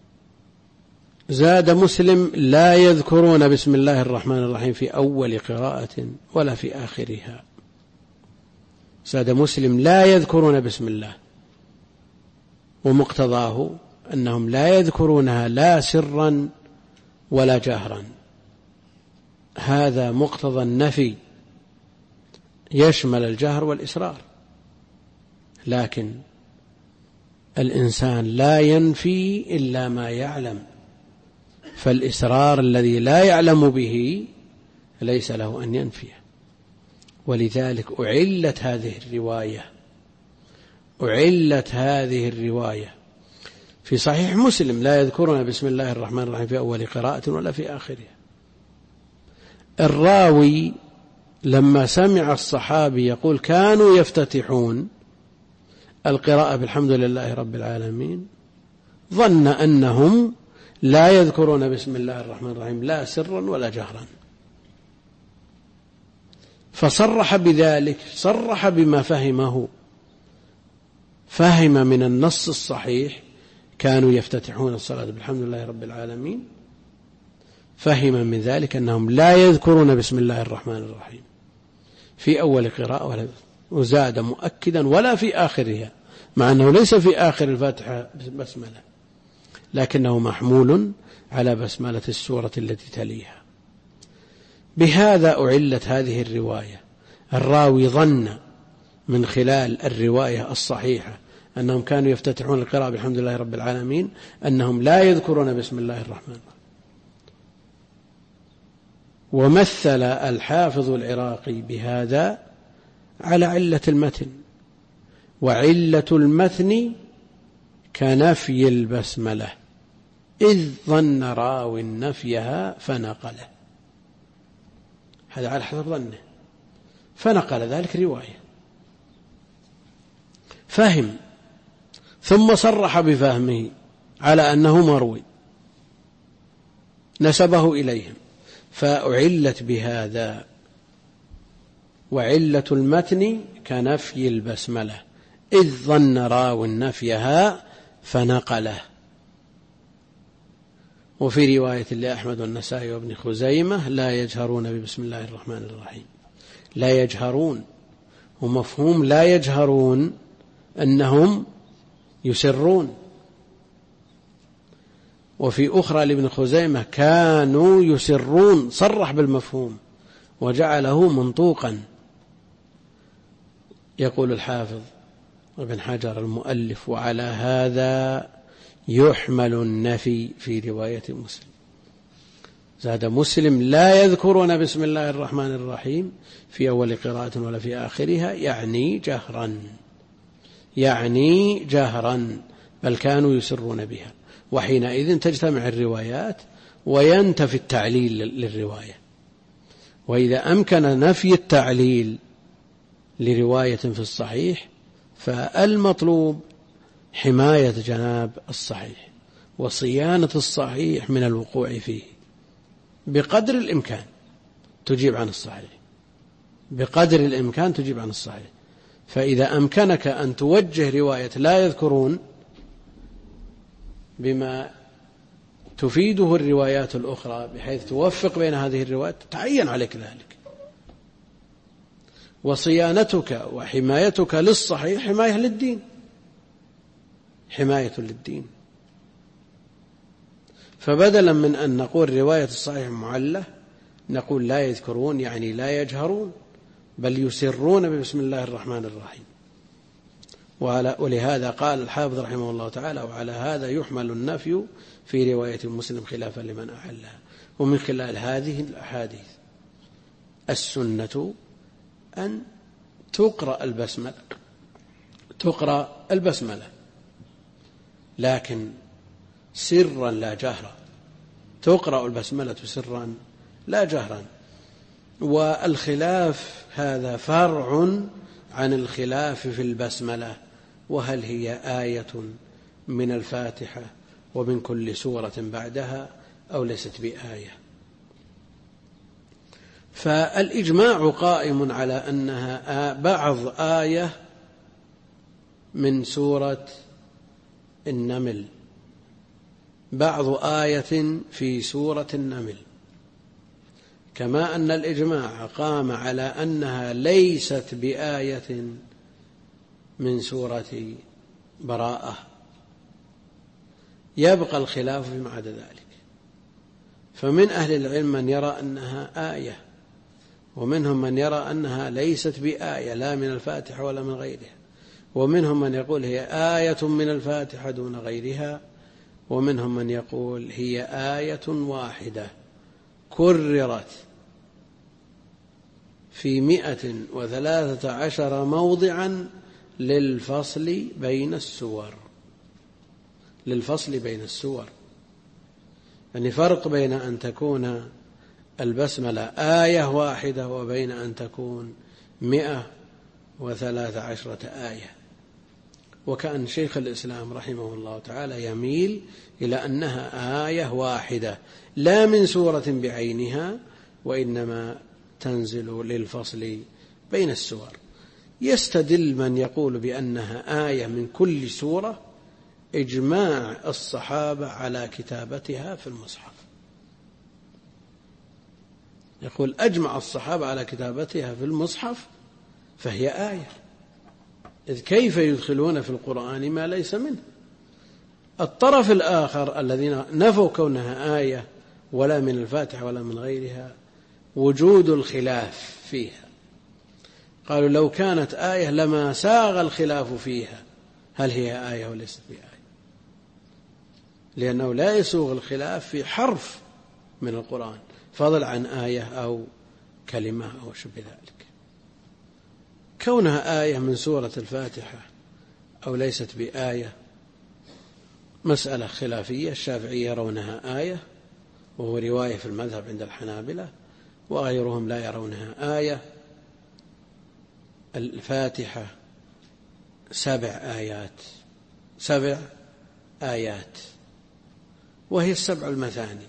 زاد مسلم: لا يذكرون بسم الله الرحمن الرحيم في أول قراءة ولا في آخرها. زاد مسلم: لا يذكرون بسم الله، ومقتضاه أنهم لا يذكرونها لا سرا ولا جهرا. هذا مقتضى النفي يشمل الجهر والإسرار، لكن الإنسان لا ينفي إلا ما يعلم، فالإسرار الذي لا يعلم به ليس له أن ينفيه. ولذلك أعلت هذه الرواية في صحيح مسلم: لا يذكرون بسم الله الرحمن الرحيم في أول قراءة ولا في آخرها. الراوي لما سمع الصحابي يقول كانوا يفتتحون القراءة بالحمد لله رب العالمين ظن أنهم لا يذكرون بسم الله الرحمن الرحيم لا سرا ولا جهرا، فصرح بذلك، صرح بما فهمه، فهم من النص الصحيح كانوا يفتتحون الصلاة بالحمد لله رب العالمين، فهم من ذلك أنهم لا يذكرون بسم الله الرحمن الرحيم في أول قراءة، وزاد مؤكدا ولا في آخرها، مع أنه ليس في آخر الفاتحة بسملة، لكنه محمول على بسملة السورة التي تليها. بهذا أعلت هذه الرواية. الراوي ظن من خلال الرواية الصحيحة أنهم كانوا يفتتحون القراءة بالحمد لله رب العالمين أنهم لا يذكرون بسم الله الرحمن الرحيم. ومثل الحافظ العراقي بهذا على علة المتن، وعلة المتن كنفي البسملة إذ ظن راو نفيها فنقله. هذا على حسب ظنه، فنقل ذلك رواية، فهم ثم صرح بفهمه على أنه مروي نسبه إليهم، فأعلت بهذا. وعلة المتن كنفي البسملة إذ ظن راو نفيها فنقله. وفي رواية لأحمد والنسائي وابن خزيمة: لا يجهرون ببسم الله الرحمن الرحيم. لا يجهرون، ومفهوم لا يجهرون أنهم يسرون. وفي أخرى لابن خزيمة: كانوا يسرون، صرح بالمفهوم وجعله منطوقا. يقول الحافظ ابن حجر المؤلف: وعلى هذا يحمل النفي في رواية مسلم. زاد مسلم: لا يذكرون بسم الله الرحمن الرحيم في أول قراءة ولا في آخرها، يعني جهرا، بل كانوا يسرون بها. وحينئذ تجتمع الروايات وينتفي التعليل للرواية. وإذا أمكن نفي التعليل لرواية في الصحيح فالمطلوب حماية جناب الصحيح وصيانة الصحيح من الوقوع فيه بقدر الإمكان، تجيب عن الصحيح بقدر الإمكان، تجيب عن الصحيح. فإذا أمكنك أن توجه رواية لا يذكرون بما تفيده الروايات الأخرى بحيث توفق بين هذه الروايات، تعين عليك ذلك. وصيانتك وحمايتك للصحيح حماية للدين. فبدلا من أن نقول رواية الصحيح معلة نقول لا يذكرون، يعني لا يجهرون بل يسرون ببسم الله الرحمن الرحيم. ولهذا قال الحافظ رحمه الله تعالى: وعلى هذا يحمل النفي في رواية مسلم خلافا لمن أحلها. ومن خلال هذه الأحاديث السنة أن تقرأ البسملة لكن سرا لا جهرا، تقرأ البسملة سرا لا جهرا. والخلاف هذا فرع عن الخلاف في البسملة، وهل هي آية من الفاتحة ومن كل سورة بعدها أو ليست بآية. فالإجماع قائم على أنها بعض آية من سورة النمل، بعض آية في سورة النمل، كما أن الإجماع قام على أنها ليست بآية من سورة براءة. يبقى الخلاف فيما عدا ذلك، فمن أهل العلم من يرى أنها آية، ومنهم من يرى أنها ليست بآية لا من الفاتحة ولا من غيرها، ومنهم من يقول هي آية من الفاتحة دون غيرها، ومنهم من يقول هي آية واحدة كررت في 113 موضعا للفصل بين السور. يعني فرق بين أن تكون البسملة آية واحدة وبين أن تكون 113 آية. وكأن شيخ الإسلام رحمه الله تعالى يميل إلى أنها آية واحدة لا من سورة بعينها، وإنما تنزل للفصل بين السور. يستدل من يقول بأنها آية من كل سورة إجماع الصحابة على كتابتها في المصحف. يقول أجمع الصحابة على كتابتها في المصحف فهي آية، إذ كيف يدخلون في القرآن ما ليس منه. الطرف الآخر الذين نفوا كونها آية ولا من الفاتحة ولا من غيرها وجود الخلاف فيها، قالوا لو كانت آية لما ساغ الخلاف فيها هل هي آية وليست بآية، لأنه لا يسوغ الخلاف في حرف من القرآن فضل عن آية أو كلمة أو شبه ذلك. كونها آية من سورة الفاتحة أو ليست بآية مسألة خلافية. الشافعية يرونها آية، وهو رواية في المذهب عند الحنابلة، وغيرهم لا يرونها آية. الفاتحة 7 آيات وهي 7 المثاني.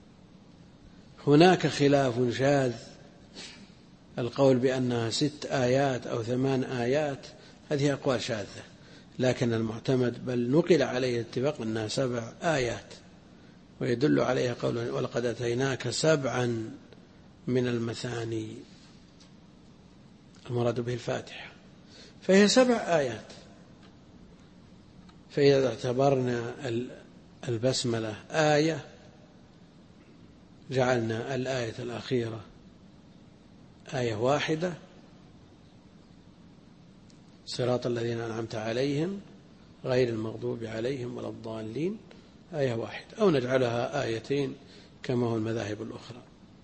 هناك خلاف شاذ، القول بأنها 6 آيات أو 8 آيات، هذه أقوال شاذة، لكن المعتمد بل نقل عليه اتفاق أنها 7 آيات، ويدل عليها قول ولقد أتيناك 7 من المثاني، المراد به الفاتحة، فهي 7 آيات. فإذا اعتبرنا البسملة آية جعلنا الآية الأخيرة آية واحدة، صراط الذين أنعمت عليهم غير المغضوب عليهم ولا الضالين، آية واحدة، أو نجعلها آيتين كما هو المذاهب الأخرى.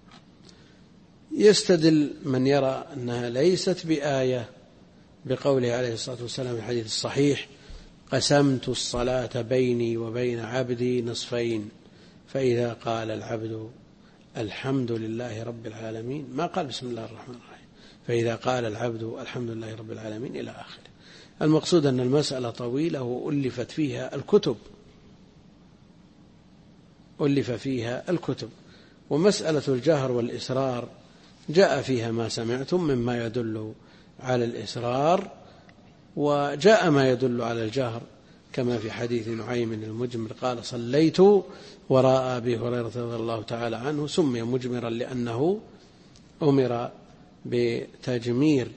يستدل من يرى أنها ليست بآية بقوله عليه الصلاة والسلام في الحديث الصحيح: قسمت الصلاة بيني وبين عبدي نصفين، فإذا قال العبد الحمد لله رب العالمين، ما قال بسم الله الرحمن الرحيم، فإذا قال العبد الحمد لله رب العالمين إلى آخره. المقصود أن المسألة طويلة وألف فيها الكتب. ومسألة الجهر والإسرار جاء فيها ما سمعتم مما يدل على الإسرار، وجاء ما يدل على الجهر كما في حديث نعيم المجمر قال: صليت وراء أبي هريرة رضي الله تعالى عنه، سمي مجمرا لأنه أمر بتجمير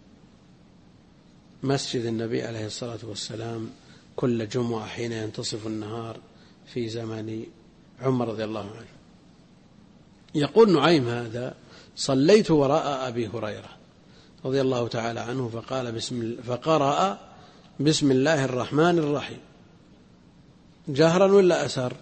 مسجد النبي عليه الصلاة والسلام كل جمعة حين ينتصف النهار في زمن عمر رضي الله عنه. يقول نعيم هذا: صليت وراء أبي هريرة رضي الله تعالى عنه فقرأ بسم الله الرحمن الرحيم، جهرا ولا أسر؟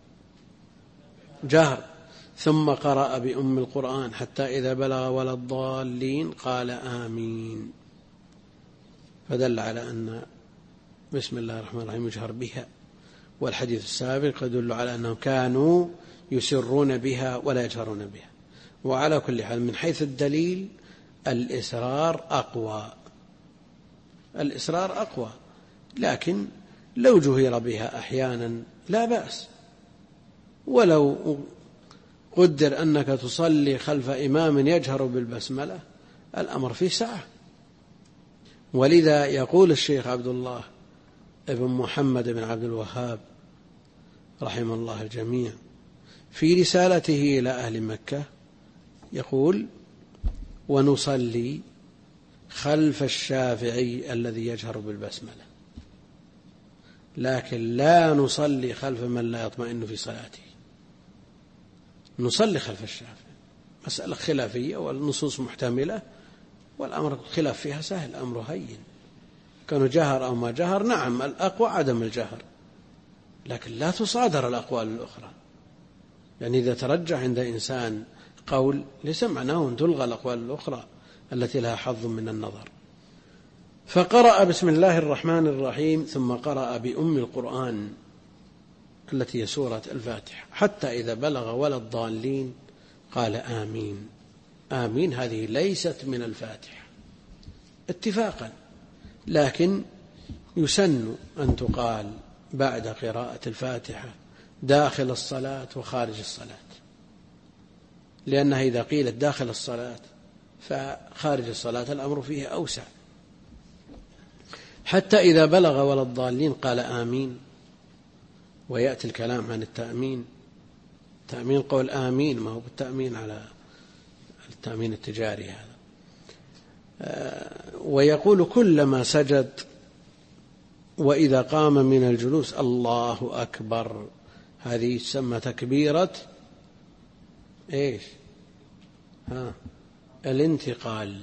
جهر. ثم قرأ بأم القرآن حتى إذا بلغ ولا الضالين قال آمين، فدل على أن بسم الله الرحمن الرحيم يجهر بها. والحديث السابق يدل على أنهم كانوا يسرون بها ولا يجهرون بها. وعلى كل حال من حيث الدليل الإسرار أقوى، لكن لو جهر بها أحيانا لا بأس، ولو قدر أنك تصلي خلف إمام يجهر بالبسملة الأمر فيه سعة. ولذا يقول الشيخ عبد الله ابن محمد بن عبد الوهاب رحمه الله الجميع في رسالته إلى أهل مكة، يقول: ونصلي خلف الشافعي الذي يجهر بالبسملة، لكن لا نصلي خلف من لا يطمئن في صلاته. نصلي خلف الشافعي، مسألة خلافية والنصوص محتملة، والأمر الخلاف فيها سهل، أمره هين، كانوا جهر أو ما جهر. نعم الأقوى عدم الجهر، لكن لا تصادر الأقوال الأخرى. يعني إذا ترجح عند إنسان قول ليس معناه أن تلغى الأقوال الأخرى التي لها حظ من النظر. فقرأ بسم الله الرحمن الرحيم، ثم قرأ بأم القرآن التي هي سورة الفاتحة، حتى إذا بلغ ولا الضالين قال آمين. آمين هذه ليست من الفاتحة اتفاقا، لكن يسن أن تقال بعد قراءة الفاتحة داخل الصلاة وخارج الصلاة، لأنها إذا قيلت داخل الصلاة فخارج الصلاة الأمر فيه أوسع. حتى إذا بلغ ولا الضالين قال آمين. ويأتي الكلام عن التأمين، تأمين قول آمين، ما هو بالتأمين على التأمين التجاري هذا. ويقول كلما سجد وإذا قام من الجلوس الله أكبر، هذه تسمى تكبيرة إيش؟ الانتقال.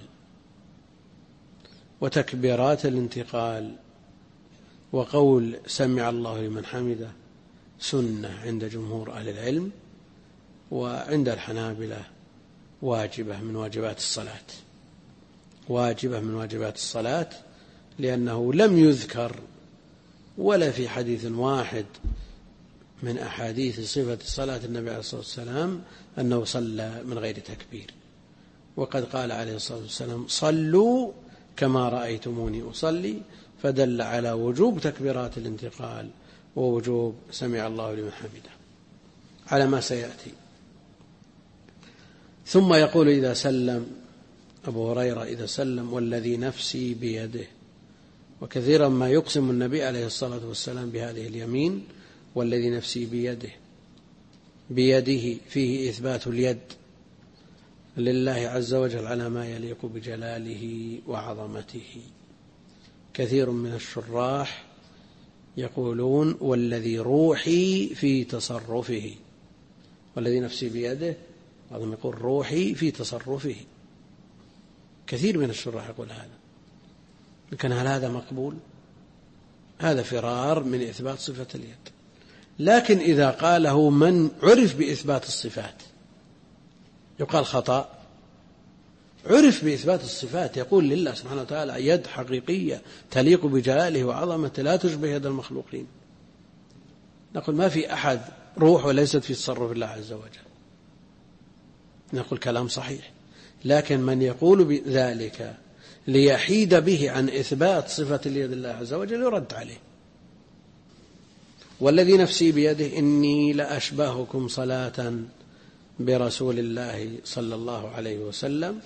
وتكبيرات الانتقال وقول سمع الله لمن حمده سنة عند جمهور أهل العلم، وعند الحنابلة واجبة من واجبات الصلاة، واجبة من واجبات الصلاة، لأنه لم يذكر ولا في حديث واحد من أحاديث صفة صلاة النبي عليه الصلاة والسلام أنه صلى من غير تكبير. وقد قال عليه الصلاة والسلام صلوا كما رأيتموني أصلي، فدل على وجوب تكبيرات الانتقال ووجوب سمع الله لمن حمده على ما سيأتي. ثم يقول إذا سلم، أبو هريرة إذا سلم والذي نفسي بيده. وكثيرا ما يقسم النبي عليه الصلاة والسلام بهذه اليمين والذي نفسي بيده، بيده فيه إثبات اليد لله عز وجل على ما يليق بجلاله وعظمته. كثير من الشراح يقولون والذي روحي في تصرفه، والذي نفسي بيده، بعضهم يقول روحي في تصرفه. كثير من الشراح يقول هذا، لكن هل هذا مقبول؟ هذا فرار من إثبات صفة اليد. لكن إذا قاله من عرف بإثبات الصفات يقال خطأ. عرف بإثبات الصفات، يقول لله سبحانه وتعالى يد حقيقية تليق بجلاله وعظمته لا تشبه يد المخلوقين. نقول ما في أحد روح وليست في تصرف الله عز وجل، نقول كلام صحيح. لكن من يقول بذلك ليحيد به عن إثبات صفة اليد الله عز وجل يرد عليه. والذي نفسي بيده إني لأشبهكم صلاة برسول الله صلى الله عليه وسلم.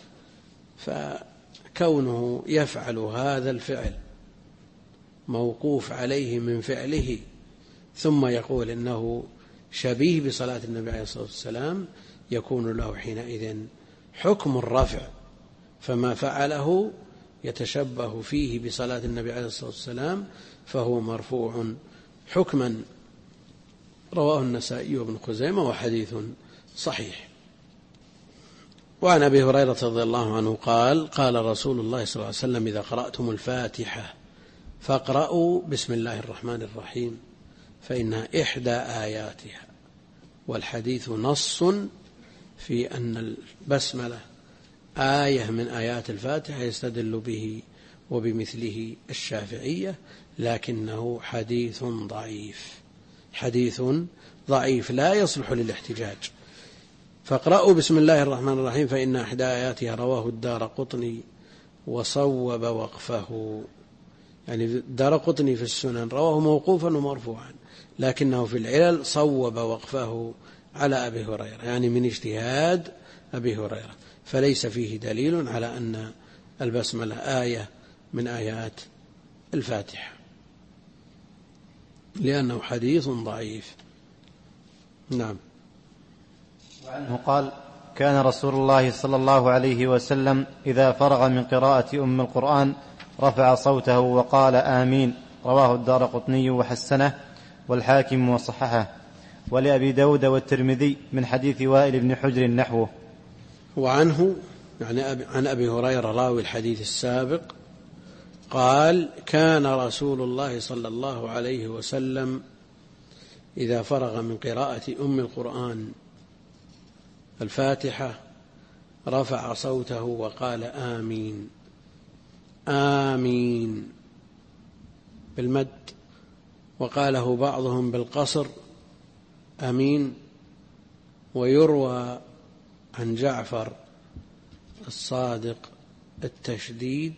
فكونه يفعل هذا الفعل موقوف عليه من فعله، ثم يقول إنه شبيه بصلاة النبي عليه الصلاة والسلام، يكون له حينئذ حكم الرفع، فما فعله يتشبه فيه بصلاة النبي عليه الصلاة والسلام فهو مرفوع حكما. رواه النسائي وابن خزيمة وحديث صحيح. وعن أبي هريرة رضي الله عنه قال قال رسول الله صلى الله عليه وسلم إذا قرأتم الفاتحة فاقرأوا بسم الله الرحمن الرحيم فإنها إحدى آياتها. والحديث نص في أن البسملة آية من آيات الفاتحة يستدل به وبمثله الشافعية، لكنه حديث ضعيف، حديث ضعيف لا يصلح للاحتجاج. فاقرأوا بسم الله الرحمن الرحيم فإن إحدى آياتها. رواه الدارقطني وصوب وقفه. يعني الدارقطني في السنن رواه موقوفا ومرفوعا، لكنه في العلل صوب وقفه على أبي هريرة، يعني من اجتهاد أبي هريرة، فليس فيه دليل على أن البسملة آية من آيات الفاتحة، لأنه حديث ضعيف. نعم. وعنه قال: كان رسول الله صلى الله عليه وسلم إذا فرغ من قراءة أم القرآن رفع صوته وقال آمين. رواه الدارقطني وحسنه والحاكم وصححه، ولأبي داود والترمذي من حديث وائل بن حجر نحوه. وعنه يعني عن أبي هريرة راوي الحديث السابق قال: كان رسول الله صلى الله عليه وسلم إذا فرغ من قراءة أم القرآن الفاتحة رفع صوته وقال آمين. آمين بالمد، وقاله بعضهم بالقصر أمين. ويروى عن جعفر الصادق التشديد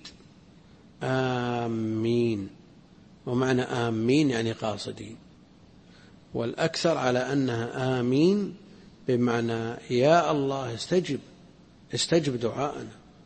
آمين، ومعنى آمين يعني قاصدين، والأكثر على أنها آمين بمعنى يا الله استجب دعاءنا.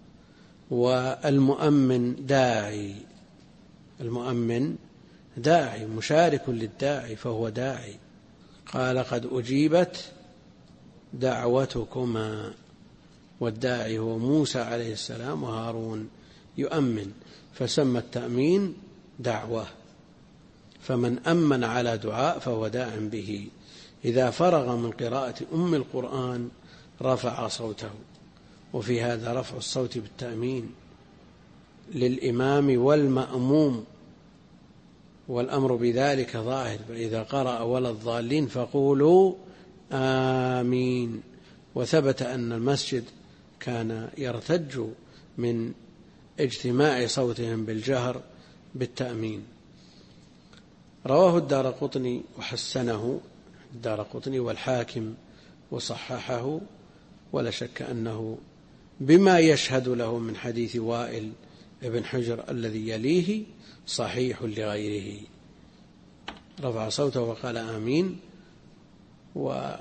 والمؤمن داعي، المؤمن داعي مشارك للداعي فهو داعي. قال: قد أجيبت دعوتكما، والداعي هو موسى عليه السلام وهارون يؤمن، فسمى التأمين دعوة، فمن أمن على دعاء فهو داع به. إذا فرغ من قراءة أم القرآن رفع صوته، وفي هذا رفع الصوت بالتأمين للإمام والمأموم، والأمر بذلك ظاهر، فإذا قرأ ولا الضالين فقولوا آمين. وثبت أن المسجد كان يرتج من اجتماع صوتهم بالجهر بالتأمين. رواه الدارقطني وحسنه الدارقطني والحاكم وصححه، ولا شك أنه بما يشهد له من حديث وائل ابن حجر الذي يليه صحيح لغيره. رفع صوته وقال آمين، وصحح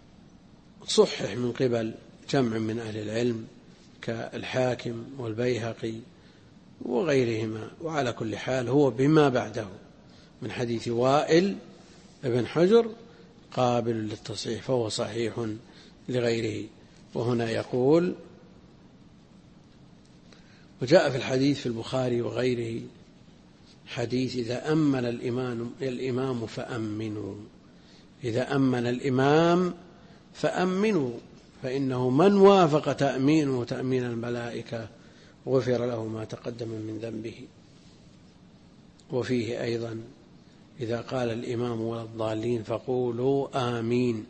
من قبل جمع من أهل العلم كالحاكم والبيهقي وغيرهما. وعلى كل حال هو بما بعده من حديث وائل ابن حجر قابل للتصحيح، فهو صحيح لغيره. وهنا يقول: وجاء في الحديث في البخاري وغيره حديث إذا أمن الإمام فأمنوا، إذا أمن الإمام فأمنوا، فإنه من وافق تأمينه تأمين الملائكة غفر له ما تقدم من ذنبه. وفيه أيضا: إذا قال الإمام ولا الضالين فقولوا آمين،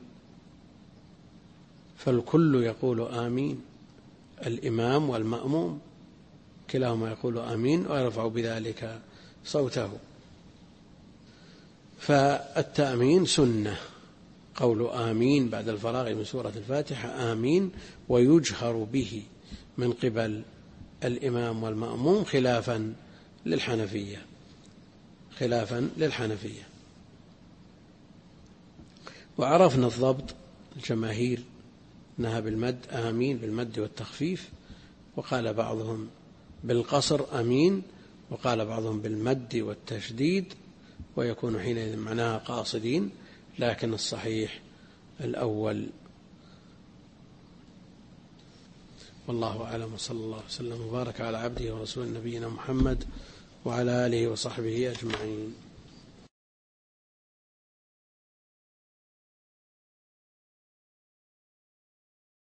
فالكل يقول آمين، الإمام والمأموم كلاهما يقول آمين ويرفع بذلك صوته. فالتأمين سنة، قول آمين بعد الفراغ من سورة الفاتحة آمين، ويجهر به من قبل الإمام والمأموم خلافا للحنفية. وعرفنا الضبط، الجماهير أنها بالمد آمين بالمد والتخفيف، وقال بعضهم بالقصر أمين، وقال بعضهم بالمد والتشديد، ويكون حينئذ معناها قاصدين، لكن الصحيح الأول. والله أعلم، وصلى الله وسلم وبارك على عبده ورسوله نبينا محمد وعلى آله وصحبه أجمعين.